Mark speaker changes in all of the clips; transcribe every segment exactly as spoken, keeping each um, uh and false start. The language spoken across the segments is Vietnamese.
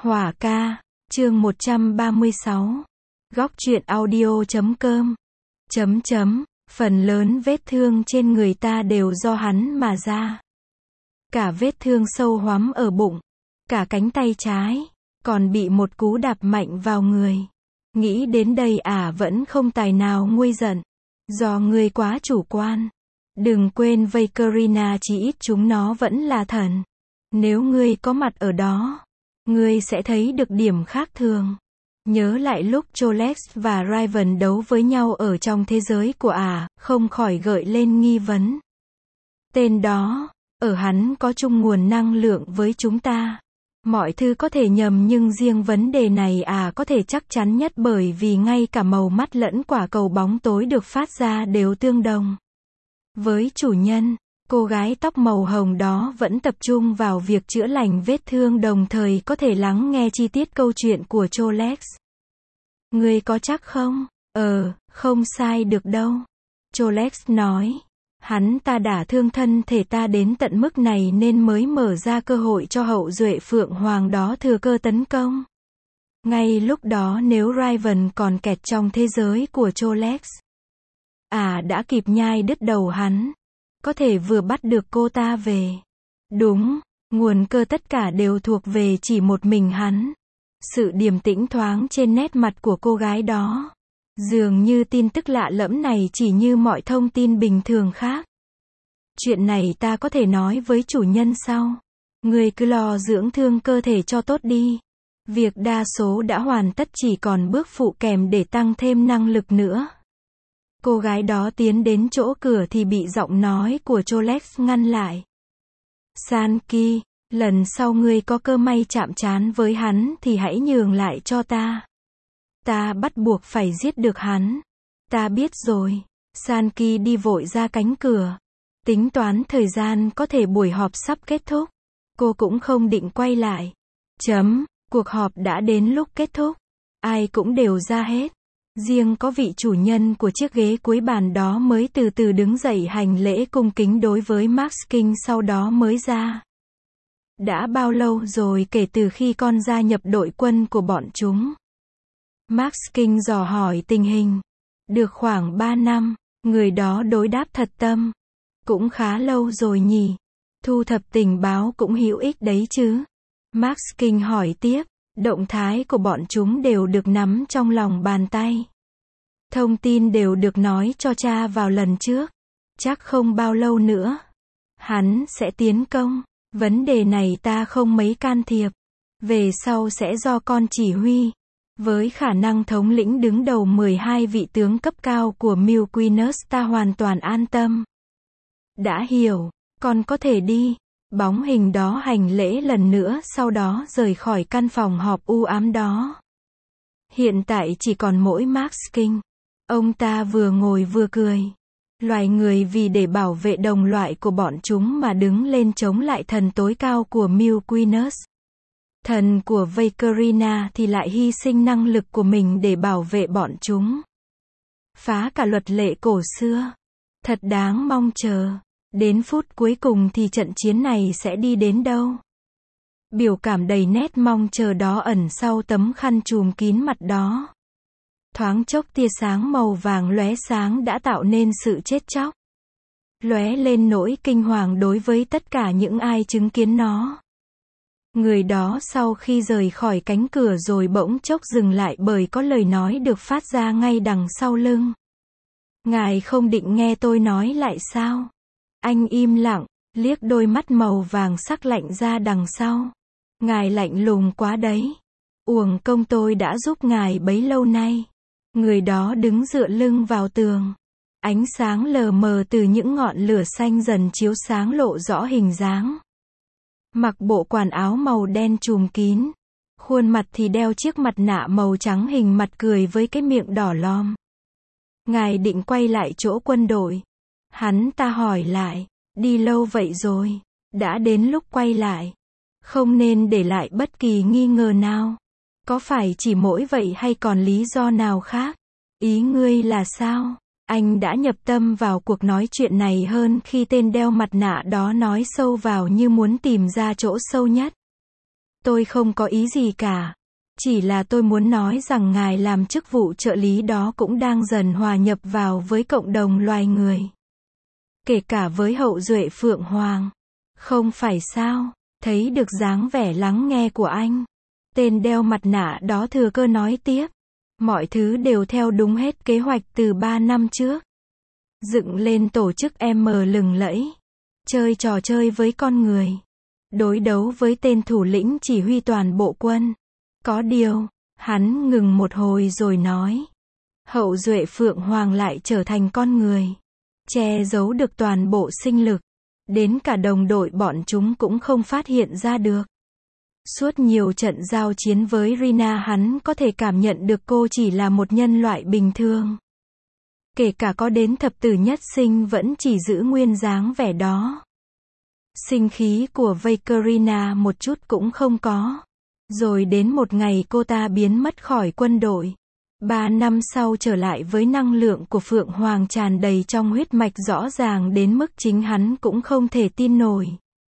Speaker 1: Hỏa ca, chương một trăm ba mươi sáu. Góc truyện audio chấm com. Chấm chấm, phần lớn vết thương trên người ta đều do hắn mà ra. Cả vết thương sâu hoắm ở bụng, cả cánh tay trái, còn bị một cú đạp mạnh vào người. Nghĩ đến đây ả vẫn không tài nào nguôi giận. Do ngươi quá chủ quan. Đừng quên Vakerina chỉ ít chúng nó vẫn là thần. Nếu ngươi có mặt ở đó, ngươi sẽ thấy được điểm khác thường. Nhớ lại lúc Cholex và Riven đấu với nhau ở trong thế giới của ả, không khỏi gợi lên nghi vấn. Tên đó, ở hắn có chung nguồn năng lượng với chúng ta. Mọi thứ có thể nhầm nhưng riêng vấn đề này à có thể chắc chắn nhất bởi vì ngay cả màu mắt lẫn quả cầu bóng tối được phát ra đều tương đồng. Với chủ nhân, cô gái tóc màu hồng đó vẫn tập trung vào việc chữa lành vết thương đồng thời có thể lắng nghe chi tiết câu chuyện của Cholex. Ngươi có chắc không? Ờ, không sai được đâu. Cholex nói. Hắn ta đả thương thân thể ta đến tận mức này nên mới mở ra cơ hội cho hậu duệ Phượng Hoàng đó thừa cơ tấn công. Ngay lúc đó nếu Riven còn kẹt trong thế giới của Cholex, à đã kịp nhai đứt đầu hắn. Có thể vừa bắt được cô ta về. Đúng, nguồn cơ tất cả đều thuộc về chỉ một mình hắn. Sự điềm tĩnh thoáng trên nét mặt của cô gái đó. Dường như tin tức lạ lẫm này chỉ như mọi thông tin bình thường khác. Chuyện này ta có thể nói với chủ nhân sau. Ngươi cứ lo dưỡng thương cơ thể cho tốt đi. Việc đa số đã hoàn tất chỉ còn bước phụ kèm để tăng thêm năng lực nữa. Cô gái đó tiến đến chỗ cửa thì bị giọng nói của Cholex ngăn lại. Sanki, lần sau ngươi có cơ may chạm trán với hắn thì hãy nhường lại cho ta. Ta bắt buộc phải giết được hắn. Ta biết rồi. Sanki đi vội ra cánh cửa. Tính toán thời gian có thể buổi họp sắp kết thúc. Cô cũng không định quay lại. Chấm, cuộc họp đã đến lúc kết thúc. Ai cũng đều ra hết. Riêng có vị chủ nhân của chiếc ghế cuối bàn đó mới từ từ đứng dậy hành lễ cung kính đối với Max King sau đó mới ra. Đã bao lâu rồi kể từ khi con gia nhập đội quân của bọn chúng? Max King dò hỏi tình hình. Được khoảng ba năm, người đó đối đáp thật tâm. Cũng khá lâu rồi nhỉ. Thu thập tình báo cũng hữu ích đấy chứ. Max King hỏi tiếp. Động thái của bọn chúng đều được nắm trong lòng bàn tay. Thông tin đều được nói cho cha vào lần trước. Chắc không bao lâu nữa. Hắn sẽ tiến công. Vấn đề này ta không mấy can thiệp. Về sau sẽ do con chỉ huy. Với khả năng thống lĩnh đứng đầu mười hai vị tướng cấp cao của Milquinus ta hoàn toàn an tâm. Đã hiểu, con có thể đi. Bóng hình đó hành lễ lần nữa sau đó rời khỏi căn phòng họp u ám đó. Hiện tại chỉ còn mỗi Max King. Ông ta vừa ngồi vừa cười. Loài người vì để bảo vệ đồng loại của bọn chúng mà đứng lên chống lại thần tối cao của Milquinus. Thần của Vakerina thì lại hy sinh năng lực của mình để bảo vệ bọn chúng. Phá cả luật lệ cổ xưa. Thật đáng mong chờ. Đến phút cuối cùng thì trận chiến này sẽ đi đến đâu? Biểu cảm đầy nét mong chờ đó ẩn sau tấm khăn trùm kín mặt đó. Thoáng chốc tia sáng màu vàng lóe sáng đã tạo nên sự chết chóc. Lóe lên nỗi kinh hoàng đối với tất cả những ai chứng kiến nó. Người đó sau khi rời khỏi cánh cửa rồi bỗng chốc dừng lại bởi có lời nói được phát ra ngay đằng sau lưng. Ngài không định nghe tôi nói lại sao? Anh im lặng, liếc đôi mắt màu vàng sắc lạnh ra đằng sau. Ngài lạnh lùng quá đấy. Uổng công tôi đã giúp ngài bấy lâu nay. Người đó đứng dựa lưng vào tường. Ánh sáng lờ mờ từ những ngọn lửa xanh dần chiếu sáng lộ rõ hình dáng. Mặc bộ quần áo màu đen trùm kín. Khuôn mặt thì đeo chiếc mặt nạ màu trắng hình mặt cười với cái miệng đỏ lom. Ngài định quay lại chỗ quân đội. Hắn ta hỏi lại. Đi lâu vậy rồi. Đã đến lúc quay lại. Không nên để lại bất kỳ nghi ngờ nào. Có phải chỉ mỗi vậy hay còn lý do nào khác? Ý ngươi là sao? Anh đã nhập tâm vào cuộc nói chuyện này hơn khi tên đeo mặt nạ đó nói sâu vào như muốn tìm ra chỗ sâu nhất. Tôi không có ý gì cả. Chỉ là tôi muốn nói rằng ngài làm chức vụ trợ lý đó cũng đang dần hòa nhập vào với cộng đồng loài người. Kể cả với hậu duệ Phượng Hoàng. Không phải sao? Thấy được dáng vẻ lắng nghe của anh. Tên đeo mặt nạ đó thừa cơ nói tiếp. Mọi thứ đều theo đúng hết kế hoạch từ ba năm trước. Dựng lên tổ chức em lừng lẫy. Chơi trò chơi với con người. Đối đấu với tên thủ lĩnh chỉ huy toàn bộ quân. Có điều, hắn ngừng một hồi rồi nói. Hậu duệ Phượng Hoàng lại trở thành con người. Che giấu được toàn bộ sinh lực. Đến cả đồng đội bọn chúng cũng không phát hiện ra được. Suốt nhiều trận giao chiến với Rina hắn có thể cảm nhận được cô chỉ là một nhân loại bình thường. Kể cả có đến thập tử nhất sinh vẫn chỉ giữ nguyên dáng vẻ đó. Sinh khí của Vakerina một chút cũng không có. Rồi đến một ngày cô ta biến mất khỏi quân đội. Ba năm sau trở lại với năng lượng của Phượng Hoàng tràn đầy trong huyết mạch rõ ràng đến mức chính hắn cũng không thể tin nổi.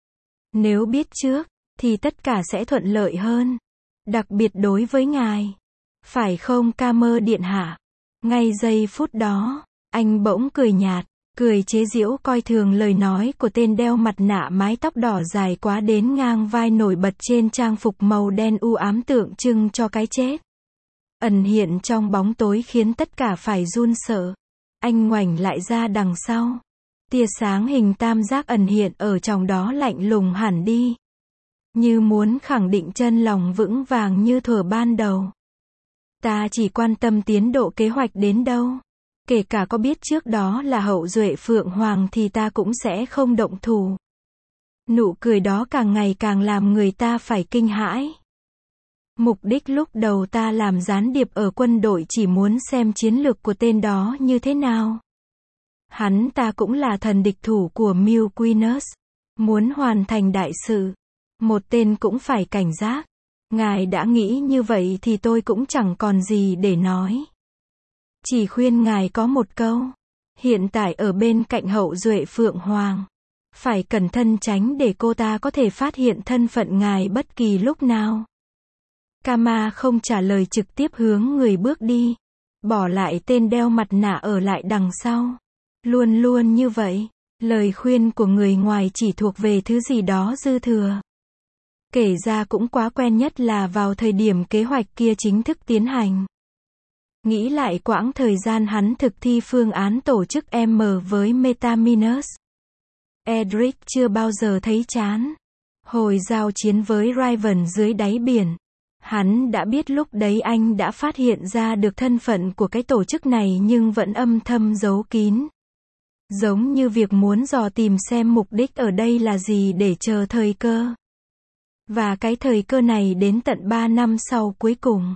Speaker 1: Nếu biết trước, thì tất cả sẽ thuận lợi hơn. Đặc biệt đối với ngài. Phải không ca mơ điện hạ? Ngay giây phút đó, anh bỗng cười nhạt, cười chế giễu coi thường lời nói của tên đeo mặt nạ mái tóc đỏ dài quá đến ngang vai nổi bật trên trang phục màu đen u ám tượng trưng cho cái chết. Ẩn hiện trong bóng tối khiến tất cả phải run sợ. Anh ngoảnh lại ra đằng sau. Tia sáng hình tam giác ẩn hiện ở trong đó lạnh lùng hẳn đi. Như muốn khẳng định chân lòng vững vàng như thuở ban đầu. Ta chỉ quan tâm tiến độ kế hoạch đến đâu. Kể cả có biết trước đó là hậu duệ Phượng Hoàng thì ta cũng sẽ không động thủ. Nụ cười đó càng ngày càng làm người ta phải kinh hãi. Mục đích lúc đầu ta làm gián điệp ở quân đội chỉ muốn xem chiến lược của tên đó như thế nào. Hắn ta cũng là thần địch thủ của Milquinus. Muốn hoàn thành đại sự. Một tên cũng phải cảnh giác. Ngài đã nghĩ như vậy thì tôi cũng chẳng còn gì để nói. Chỉ khuyên ngài có một câu. Hiện tại ở bên cạnh hậu duệ Phượng Hoàng. Phải cẩn thận tránh để cô ta có thể phát hiện thân phận ngài bất kỳ lúc nào. Kama không trả lời trực tiếp hướng người bước đi. Bỏ lại tên đeo mặt nạ ở lại đằng sau. Luôn luôn như vậy. Lời khuyên của người ngoài chỉ thuộc về thứ gì đó dư thừa. Kể ra cũng quá quen nhất là vào thời điểm kế hoạch kia chính thức tiến hành. Nghĩ lại quãng thời gian hắn thực thi phương án tổ chức M với Metaminus. Edric chưa bao giờ thấy chán. Hồi giao chiến với Riven dưới đáy biển. Hắn đã biết lúc đấy anh đã phát hiện ra được thân phận của cái tổ chức này nhưng vẫn âm thầm giấu kín. Giống như việc muốn dò tìm xem mục đích ở đây là gì để chờ thời cơ. Và cái thời cơ này đến tận ba năm sau cuối cùng.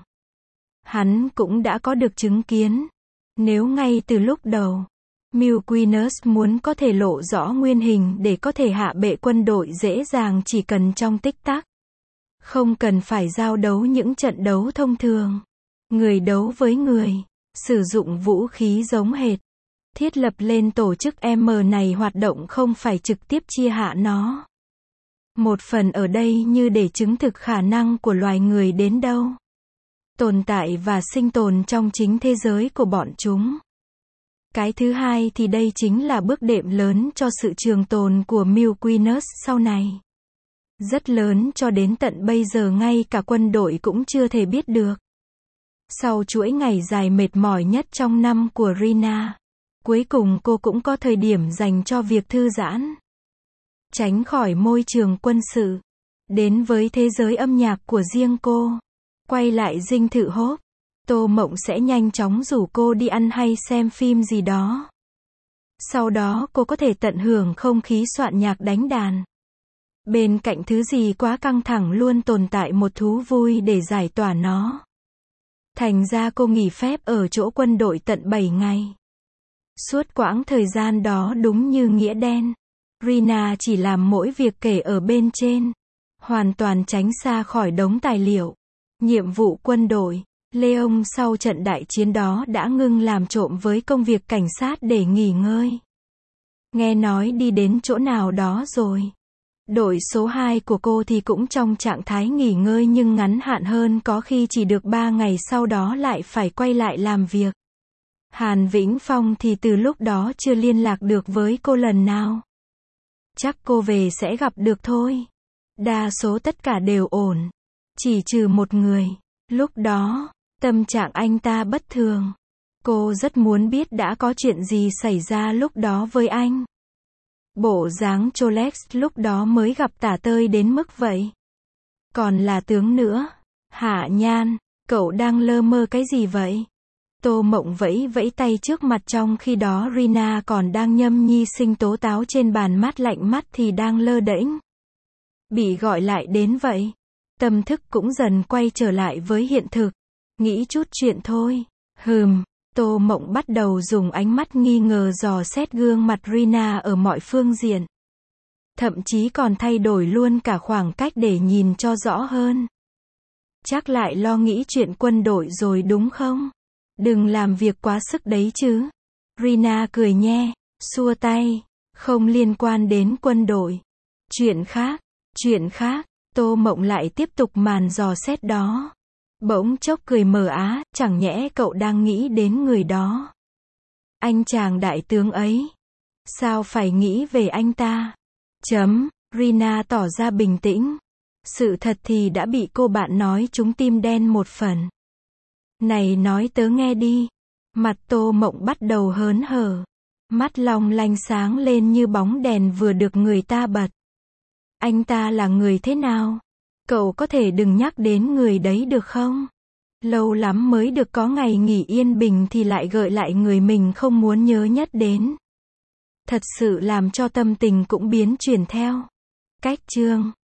Speaker 1: Hắn cũng đã có được chứng kiến. Nếu ngay từ lúc đầu, Milquinus muốn có thể lộ rõ nguyên hình để có thể hạ bệ quân đội dễ dàng chỉ cần trong tích tắc. Không cần phải giao đấu những trận đấu thông thường. Người đấu với người. Sử dụng vũ khí giống hệt. Thiết lập lên tổ chức M này hoạt động không phải trực tiếp chia hạ nó. Một phần ở đây như để chứng thực khả năng của loài người đến đâu. Tồn tại và sinh tồn trong chính thế giới của bọn chúng. Cái thứ hai thì đây chính là bước đệm lớn cho sự trường tồn của Milquinus sau này. Rất lớn cho đến tận bây giờ ngay cả quân đội cũng chưa thể biết được. Sau chuỗi ngày dài mệt mỏi nhất trong năm của Rina, cuối cùng cô cũng có thời điểm dành cho việc thư giãn. Tránh khỏi môi trường quân sự. Đến với thế giới âm nhạc của riêng cô. Quay lại dinh thự hốp. Tô Mộng sẽ nhanh chóng rủ cô đi ăn hay xem phim gì đó. Sau đó cô có thể tận hưởng không khí soạn nhạc đánh đàn. Bên cạnh thứ gì quá căng thẳng luôn tồn tại một thú vui để giải tỏa nó. Thành ra cô nghỉ phép ở chỗ quân đội tận bảy ngày. Suốt quãng thời gian đó đúng như nghĩa đen. Rina chỉ làm mỗi việc kể ở bên trên. Hoàn toàn tránh xa khỏi đống tài liệu. Nhiệm vụ quân đội. Leon sau trận đại chiến đó đã ngưng làm trộm với công việc cảnh sát để nghỉ ngơi. Nghe nói đi đến chỗ nào đó rồi. Đội số hai của cô thì cũng trong trạng thái nghỉ ngơi nhưng ngắn hạn hơn, có khi chỉ được ba ngày sau đó lại phải quay lại làm việc. Hàn Vĩnh Phong thì từ lúc đó chưa liên lạc được với cô lần nào. Chắc cô về sẽ gặp được thôi. Đa số tất cả đều ổn. Chỉ trừ một người. Lúc đó, tâm trạng anh ta bất thường. Cô rất muốn biết đã có chuyện gì xảy ra lúc đó với anh. Bộ dáng Cholex lúc đó mới gặp tả tơi đến mức vậy. Còn là tướng nữa. Hạ Nhan, cậu đang lơ mơ cái gì vậy? Tô Mộng vẫy vẫy tay trước mặt, trong khi đó Rina còn đang nhâm nhi sinh tố táo trên bàn, mát lạnh mắt thì đang lơ đễnh. Bị gọi lại đến vậy. Tâm thức cũng dần quay trở lại với hiện thực. Nghĩ chút chuyện thôi. Hừm. Tô Mộng bắt đầu dùng ánh mắt nghi ngờ dò xét gương mặt Rina ở mọi phương diện. Thậm chí còn thay đổi luôn cả khoảng cách để nhìn cho rõ hơn. Chắc lại lo nghĩ chuyện quân đội rồi đúng không? Đừng làm việc quá sức đấy chứ. Rina cười nhe, xua tay. Không liên quan đến quân đội. Chuyện khác, chuyện khác. Tô Mộng lại tiếp tục màn dò xét đó. Bỗng chốc cười mờ á, chẳng nhẽ cậu đang nghĩ đến người đó? Anh chàng đại tướng ấy. Sao phải nghĩ về anh ta? Chấm, Rina tỏ ra bình tĩnh. Sự thật thì đã bị cô bạn nói trúng tim đen một phần. Này nói tớ nghe đi. Mặt Tô Mộng bắt đầu hớn hở. Mắt long lanh sáng lên như bóng đèn vừa được người ta bật. Anh ta là người thế nào? Cậu có thể đừng nhắc đến người đấy được không? Lâu lắm mới được có ngày nghỉ yên bình thì lại gợi lại người mình không muốn nhớ nhất đến. Thật sự làm cho tâm tình cũng biến chuyển theo cách chương.